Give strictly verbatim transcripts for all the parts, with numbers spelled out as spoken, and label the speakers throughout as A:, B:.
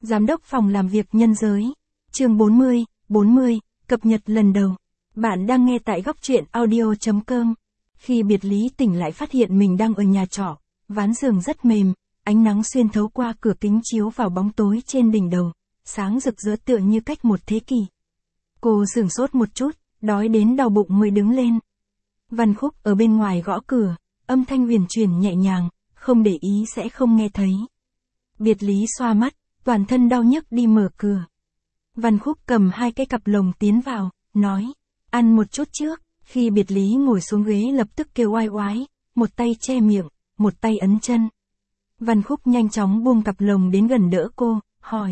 A: Giám đốc phòng làm việc nhân giới. Chương bốn mươi, bốn mươi, cập nhật lần đầu. Bạn đang nghe tại góc truyện audio chấm com. Khi biệt lý tỉnh lại phát hiện mình đang ở nhà trọ, ván giường rất mềm, ánh nắng xuyên thấu qua cửa kính chiếu vào bóng tối trên đỉnh đầu, sáng rực rỡ tựa như cách một thế kỷ. Cô sửng sốt một chút, đói đến đau bụng mới đứng lên. Văn Khúc ở bên ngoài gõ cửa, âm thanh huyền chuyển nhẹ nhàng, không để ý sẽ không nghe thấy. Biệt lý xoa mắt, toàn thân đau nhức đi mở cửa. Văn Khúc cầm hai cái cặp lồng tiến vào, nói, ăn một chút trước. Khi biệt lý ngồi xuống ghế lập tức kêu oai oái, một tay che miệng, một tay ấn chân. Văn Khúc nhanh chóng buông cặp lồng đến gần đỡ cô, hỏi.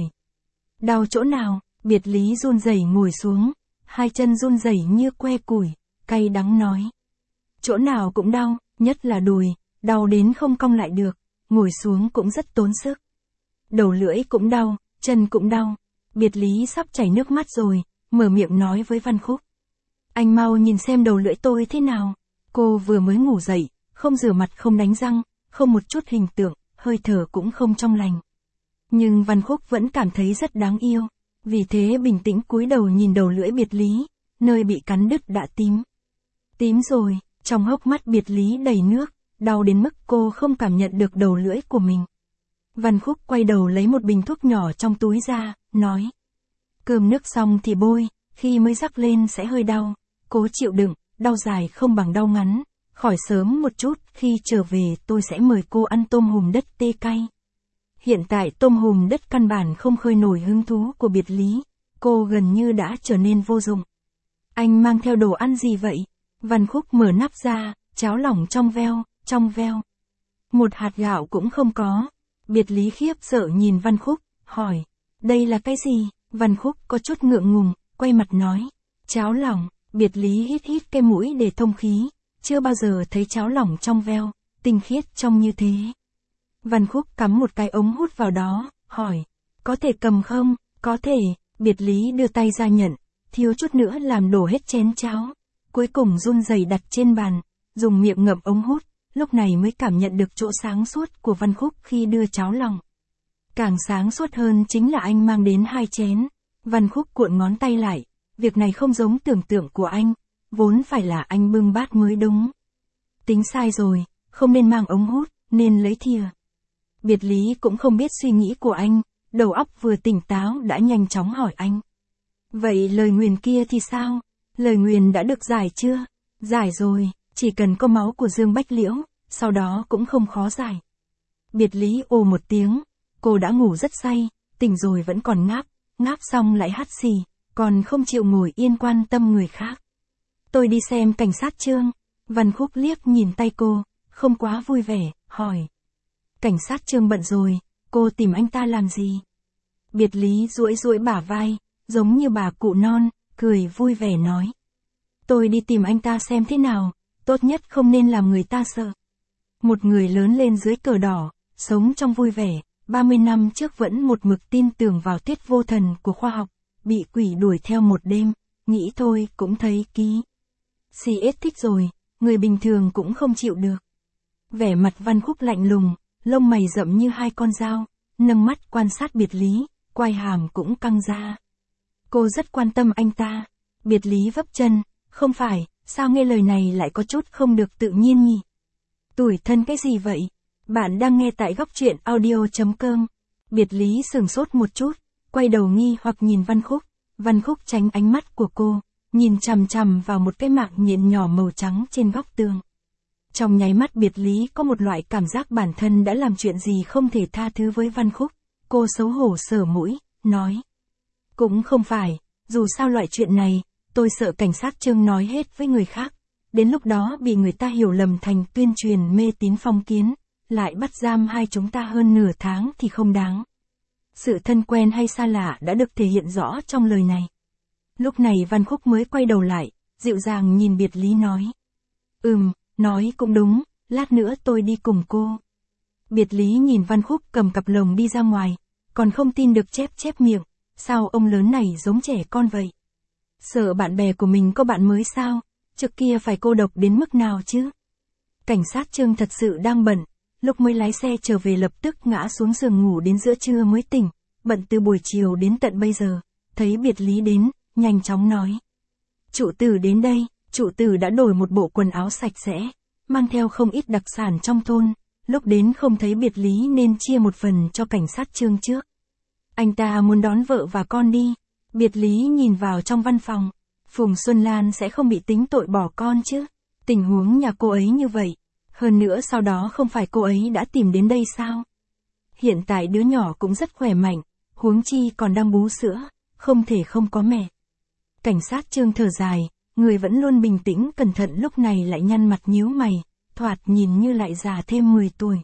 A: Đau chỗ nào? Biệt lý run rẩy ngồi xuống, hai chân run rẩy như que củi, cay đắng nói. Chỗ nào cũng đau, nhất là đùi, đau đến không cong lại được, ngồi xuống cũng rất tốn sức. Đầu lưỡi cũng đau, chân cũng đau. Biệt lý sắp chảy nước mắt rồi, mở miệng nói với Văn Khúc. Anh mau nhìn xem đầu lưỡi tôi thế nào. Cô vừa mới ngủ dậy, không rửa mặt không đánh răng, không một chút hình tượng, hơi thở cũng không trong lành. Nhưng Văn Khúc vẫn cảm thấy rất đáng yêu, vì thế bình tĩnh cúi đầu nhìn đầu lưỡi biệt lý, nơi bị cắn đứt đã tím. Tím rồi, trong hốc mắt biệt lý đầy nước, đau đến mức cô không cảm nhận được đầu lưỡi của mình. Văn Khúc quay đầu lấy một bình thuốc nhỏ trong túi ra, nói. Cơm nước xong thì bôi, khi mới rắc lên sẽ hơi đau. Cố chịu đựng, đau dài không bằng đau ngắn, khỏi sớm một chút, khi trở về tôi sẽ mời cô ăn tôm hùm đất tê cay. Hiện tại tôm hùm đất căn bản không khơi nổi hứng thú của biệt lý, cô gần như đã trở nên vô dụng. Anh mang theo đồ ăn gì vậy? Văn Khúc mở nắp ra, cháo lỏng trong veo, trong veo. Một hạt gạo cũng không có. Biệt lý khiếp sợ nhìn Văn Khúc, hỏi, đây là cái gì? Văn Khúc có chút ngượng ngùng, quay mặt nói, cháo lỏng. Biệt lý hít hít cái mũi để thông khí, chưa bao giờ thấy cháo lỏng trong veo, tinh khiết trông như thế. Văn Khúc cắm một cái ống hút vào đó, hỏi, có thể cầm không? Có thể. Biệt lý đưa tay ra nhận, thiếu chút nữa làm đổ hết chén cháo. Cuối cùng run rẩy đặt trên bàn, dùng miệng ngậm ống hút, lúc này mới cảm nhận được chỗ sáng suốt của Văn Khúc khi đưa cháo lỏng. Càng sáng suốt hơn chính là anh mang đến hai chén. Văn Khúc cuộn ngón tay lại. Việc này không giống tưởng tượng của anh, vốn phải là anh bưng bát mới đúng. Tính sai rồi, không nên mang ống hút, nên lấy thìa. Biệt lý cũng không biết suy nghĩ của anh, đầu óc vừa tỉnh táo đã nhanh chóng hỏi anh. Vậy lời nguyền kia thì sao? Lời nguyền đã được giải chưa? Giải rồi, chỉ cần có máu của Dương Bách Liễu, sau đó cũng không khó giải. Biệt lý ồ một tiếng, cô đã ngủ rất say, tỉnh rồi vẫn còn ngáp, ngáp xong lại hắt xì. Còn không chịu ngồi yên quan tâm người khác. Tôi đi xem cảnh sát Trương. Văn Khúc liếc nhìn tay cô, không quá vui vẻ, hỏi. Cảnh sát Trương bận rồi, cô tìm anh ta làm gì? Biệt lý duỗi duỗi bả vai, giống như bà cụ non, cười vui vẻ nói. Tôi đi tìm anh ta xem thế nào, tốt nhất không nên làm người ta sợ. Một người lớn lên dưới cờ đỏ, sống trong vui vẻ, ba mươi năm trước vẫn một mực tin tưởng vào tiết vô thần của khoa học. Bị quỷ đuổi theo một đêm, nghĩ thôi cũng thấy ký. xê ét thích rồi, người bình thường cũng không chịu được. Vẻ mặt Văn Khúc lạnh lùng, lông mày rậm như hai con dao, nâng mắt quan sát biệt lý, quai hàm cũng căng ra. Cô rất quan tâm anh ta. Biệt lý vấp chân, không phải, sao nghe lời này lại có chút không được tự nhiên nhỉ? Tủi thân cái gì vậy? Bạn đang nghe tại góc truyện audio chấm com. Biệt lý sửng sốt một chút. Quay đầu nghi hoặc nhìn Văn Khúc, Văn Khúc tránh ánh mắt của cô, nhìn chằm chằm vào một cái mạng nhện nhỏ màu trắng trên góc tường. Trong nháy mắt biệt lý có một loại cảm giác bản thân đã làm chuyện gì không thể tha thứ với Văn Khúc, cô xấu hổ sờ mũi, nói. Cũng không phải, dù sao loại chuyện này, tôi sợ cảnh sát Trương nói hết với người khác, đến lúc đó bị người ta hiểu lầm thành tuyên truyền mê tín phong kiến, lại bắt giam hai chúng ta hơn nửa tháng thì không đáng. Sự thân quen hay xa lạ đã được thể hiện rõ trong lời này. Lúc này Văn Khúc mới quay đầu lại, dịu dàng nhìn biệt lý nói. Ừm, nói cũng đúng, lát nữa tôi đi cùng cô. Biệt lý nhìn Văn Khúc cầm cặp lồng đi ra ngoài, còn không tin được chép chép miệng, sao ông lớn này giống trẻ con vậy? Sợ bạn bè của mình có bạn mới sao? Trước kia phải cô độc đến mức nào chứ? Cảnh sát Trương thật sự đang bận, lúc mới lái xe trở về lập tức ngã xuống giường ngủ đến giữa trưa mới tỉnh, bận từ buổi chiều đến tận bây giờ, thấy biệt lý đến, nhanh chóng nói. Trụ tử đến đây, trụ tử đã đổi một bộ quần áo sạch sẽ, mang theo không ít đặc sản trong thôn, lúc đến không thấy biệt lý nên chia một phần cho cảnh sát Trương trước. Anh ta muốn đón vợ và con đi, biệt lý nhìn vào trong văn phòng, Phùng Xuân Lan sẽ không bị tính tội bỏ con chứ, tình huống nhà cô ấy như vậy, hơn nữa sau đó không phải cô ấy đã tìm đến đây sao? Hiện tại đứa nhỏ cũng rất khỏe mạnh, huống chi còn đang bú sữa, không thể không có mẹ. Cảnh sát Trương thở dài, người vẫn luôn bình tĩnh cẩn thận lúc này lại nhăn mặt nhíu mày, thoạt nhìn như lại già thêm mười tuổi.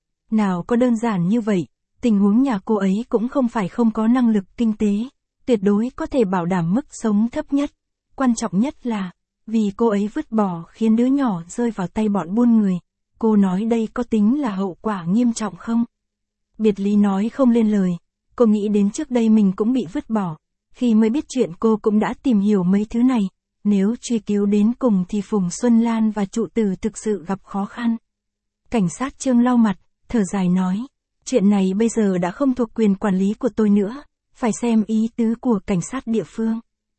A: Nào có đơn giản như vậy, tình huống nhà cô ấy cũng không phải không có năng lực kinh tế, tuyệt đối có thể bảo đảm mức sống thấp nhất. Quan trọng nhất là, vì cô ấy vứt bỏ khiến đứa nhỏ rơi vào tay bọn buôn người, cô nói đây có tính là hậu quả nghiêm trọng không? Biệt lý nói không lên lời, cô nghĩ đến trước đây mình cũng bị vứt bỏ, khi mới biết chuyện cô cũng đã tìm hiểu mấy thứ này, nếu truy cứu đến cùng thì Phùng Xuân Lan và trụ tử thực sự gặp khó khăn. Cảnh sát Trương lau mặt, thở dài nói, chuyện này bây giờ đã không thuộc quyền quản lý của tôi nữa, phải xem ý tứ của cảnh sát địa phương.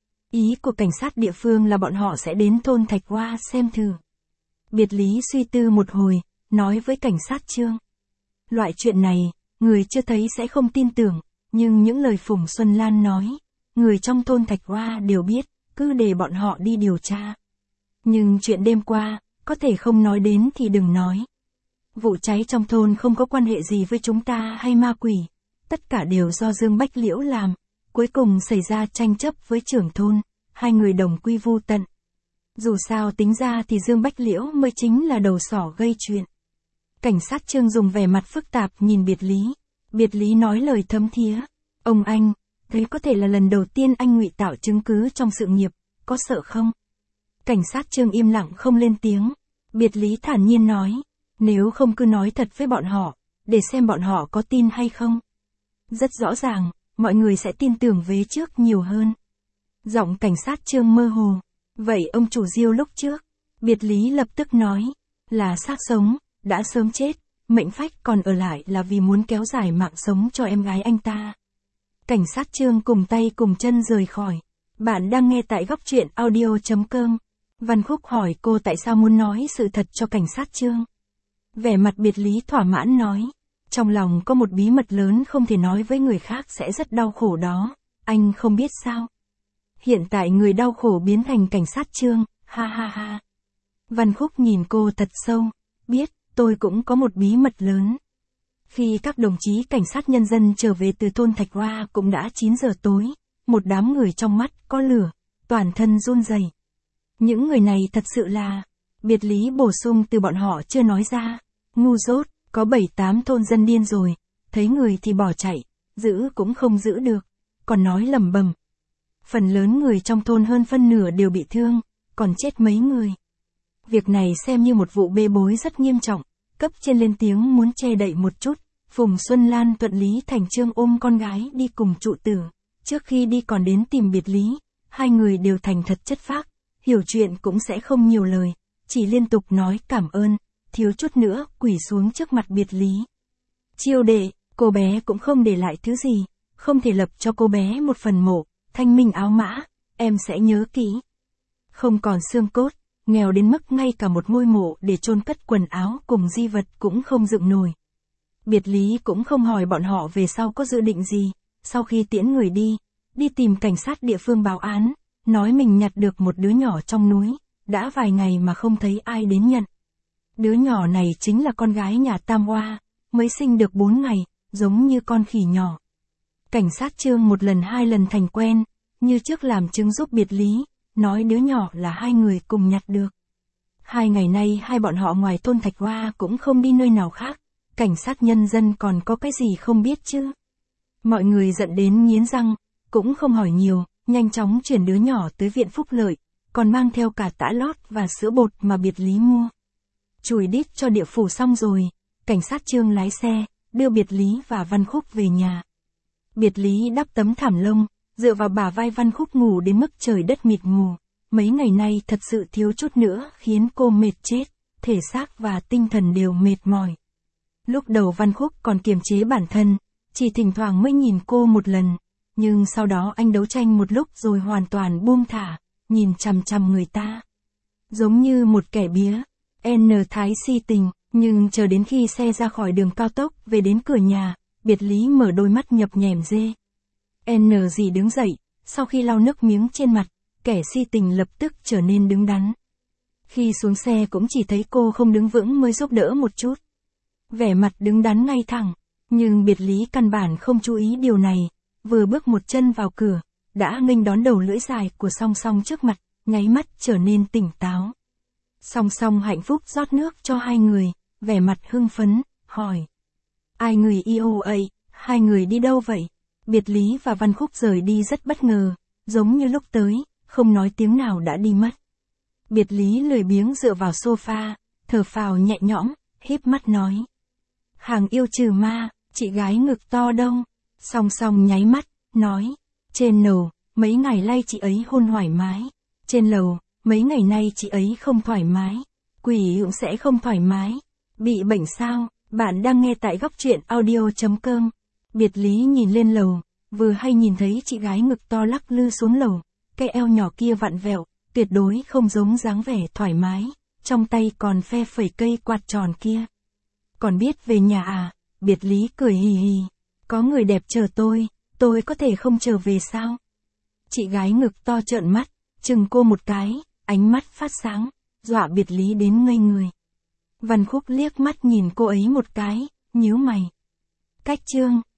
A: Ý của cảnh sát địa phương là bọn họ sẽ đến thôn Thạch Hoa xem thử. Biệt lý suy tư một hồi, nói với cảnh sát Trương. Loại chuyện này, người chưa thấy sẽ không tin tưởng, nhưng những lời Phùng Xuân Lan nói, người trong thôn Thạch Hoa đều biết, cứ để bọn họ đi điều tra. Nhưng chuyện đêm qua, có thể không nói đến thì đừng nói. Vụ cháy trong thôn không có quan hệ gì với chúng ta hay ma quỷ, tất cả đều do Dương Bách Liễu làm, cuối cùng xảy ra tranh chấp với trưởng thôn, hai người đồng quy vu tận. Dù sao tính ra thì Dương Bách Liễu mới chính là đầu sỏ gây chuyện. Cảnh sát Trương dùng vẻ mặt phức tạp nhìn biệt lý, biệt lý nói lời thấm thía, ông anh, thế có thể là lần đầu tiên anh ngụy tạo chứng cứ trong sự nghiệp, có sợ không? Cảnh sát Trương im lặng không lên tiếng, biệt lý thản nhiên nói, nếu không cứ nói thật với bọn họ, để xem bọn họ có tin hay không. Rất rõ ràng, mọi người sẽ tin tưởng vế trước nhiều hơn. Giọng cảnh sát Trương mơ hồ, vậy ông chủ Diêu lúc trước, biệt lý lập tức nói, là xác sống, đã sớm chết, mệnh phách còn ở lại là vì muốn kéo dài mạng sống cho em gái anh ta. Cảnh sát Trương cùng tay cùng chân rời khỏi. Bạn đang nghe tại góc truyện audio chấm com. Văn Khúc hỏi cô tại sao muốn nói sự thật cho cảnh sát Trương. Vẻ mặt biệt lý thỏa mãn nói, trong lòng có một bí mật lớn không thể nói với người khác sẽ rất đau khổ đó, anh không biết sao. Hiện tại người đau khổ biến thành cảnh sát Trương, ha ha ha. Văn Khúc nhìn cô thật sâu, biết, tôi cũng có một bí mật lớn. Khi các đồng chí cảnh sát nhân dân trở về từ thôn Thạch Hoa cũng đã chín giờ tối, một đám người trong mắt có lửa, toàn thân run rẩy. Những người này thật sự là, biệt lý bổ sung từ bọn họ chưa nói ra, ngu dốt, có bảy tám thôn dân điên rồi, thấy người thì bỏ chạy, giữ cũng không giữ được, còn nói lầm bầm. Phần lớn người trong thôn hơn phân nửa đều bị thương, còn chết mấy người. Việc này xem như một vụ bê bối rất nghiêm trọng, cấp trên lên tiếng muốn che đậy một chút, Phùng Xuân Lan thuận lý thành chương ôm con gái đi cùng trụ tử, trước khi đi còn đến tìm biệt lý, hai người đều thành thật chất phác, hiểu chuyện cũng sẽ không nhiều lời, chỉ liên tục nói cảm ơn, thiếu chút nữa quỳ xuống trước mặt biệt lý. Chiêu đệ, cô bé cũng không để lại thứ gì, không thể lập cho cô bé một phần mộ, thanh minh áo mã, em sẽ nhớ kỹ. Không còn xương cốt, nghèo đến mức ngay cả một ngôi mộ để chôn cất quần áo cùng di vật cũng không dựng nổi. Biệt lý cũng không hỏi bọn họ về sau có dự định gì, sau khi tiễn người đi, đi tìm cảnh sát địa phương báo án, nói mình nhặt được một đứa nhỏ trong núi, đã vài ngày mà không thấy ai đến nhận. Đứa nhỏ này chính là con gái nhà Tam Hoa, mới sinh được bốn ngày, giống như con khỉ nhỏ. Cảnh sát Trương một lần hai lần thành quen, như trước làm chứng giúp biệt lý, nói đứa nhỏ là hai người cùng nhặt được. Hai ngày nay hai bọn họ ngoài thôn Thạch Hoa cũng không đi nơi nào khác, cảnh sát nhân dân còn có cái gì không biết chứ. Mọi người giận đến nghiến răng, cũng không hỏi nhiều, nhanh chóng chuyển đứa nhỏ tới viện phúc lợi, còn mang theo cả tã lót và sữa bột mà biệt lý mua. Chùi đít cho địa phủ xong rồi, cảnh sát Trương lái xe, đưa biệt lý và Văn Khúc về nhà. Biệt lý đắp tấm thảm lông, dựa vào bả vai Văn Khúc ngủ đến mức trời đất mịt mù. Mấy ngày nay thật sự thiếu chút nữa khiến cô mệt chết, thể xác và tinh thần đều mệt mỏi. Lúc đầu Văn Khúc còn kiềm chế bản thân, chỉ thỉnh thoảng mới nhìn cô một lần, nhưng sau đó anh đấu tranh một lúc rồi hoàn toàn buông thả, nhìn chằm chằm người ta. Giống như một kẻ bía, N thái si tình, nhưng chờ đến khi xe ra khỏi đường cao tốc về đến cửa nhà, Biệt Lý mở đôi mắt nhập nhèm dê. N dì đứng dậy, sau khi lau nước miếng trên mặt, kẻ si tình lập tức trở nên đứng đắn. Khi xuống xe cũng chỉ thấy cô không đứng vững mới giúp đỡ một chút. Vẻ mặt đứng đắn ngay thẳng, nhưng Biệt Lý căn bản không chú ý điều này, vừa bước một chân vào cửa, đã nghênh đón đầu lưỡi dài của Song Song trước mặt, nháy mắt trở nên tỉnh táo. Song Song hạnh phúc rót nước cho hai người, vẻ mặt hưng phấn, hỏi. Ai người yêu ấy, hai người đi đâu vậy? Biệt Lý và Văn Khúc rời đi rất bất ngờ, giống như lúc tới, không nói tiếng nào đã đi mất. Biệt Lý lười biếng dựa vào sofa, thở phào nhẹ nhõm, híp mắt nói. Hàng yêu trừ ma, chị gái ngực to đâu? Song Song nháy mắt, nói. Trên lầu, mấy ngày nay chị ấy hôn thoải mái. Trên lầu, mấy ngày nay chị ấy không thoải mái. Quỷ cũng sẽ không thoải mái. Bị bệnh sao? Bạn đang nghe tại góc truyện audio.com. Biệt Lý nhìn lên lầu, vừa hay nhìn thấy chị gái ngực to lắc lư xuống lầu. Cái eo nhỏ kia vặn vẹo, tuyệt đối không giống dáng vẻ thoải mái. Trong tay còn phe phẩy cây quạt tròn kia. Còn biết về nhà à? Biệt Lý cười hì hì. Có người đẹp chờ tôi, tôi có thể không trở về sao? Chị gái ngực to trợn mắt, chừng cô một cái, ánh mắt phát sáng, dọa Biệt Lý đến ngây người. Văn Khúc liếc mắt nhìn cô ấy một cái, nhíu mày. Cách chương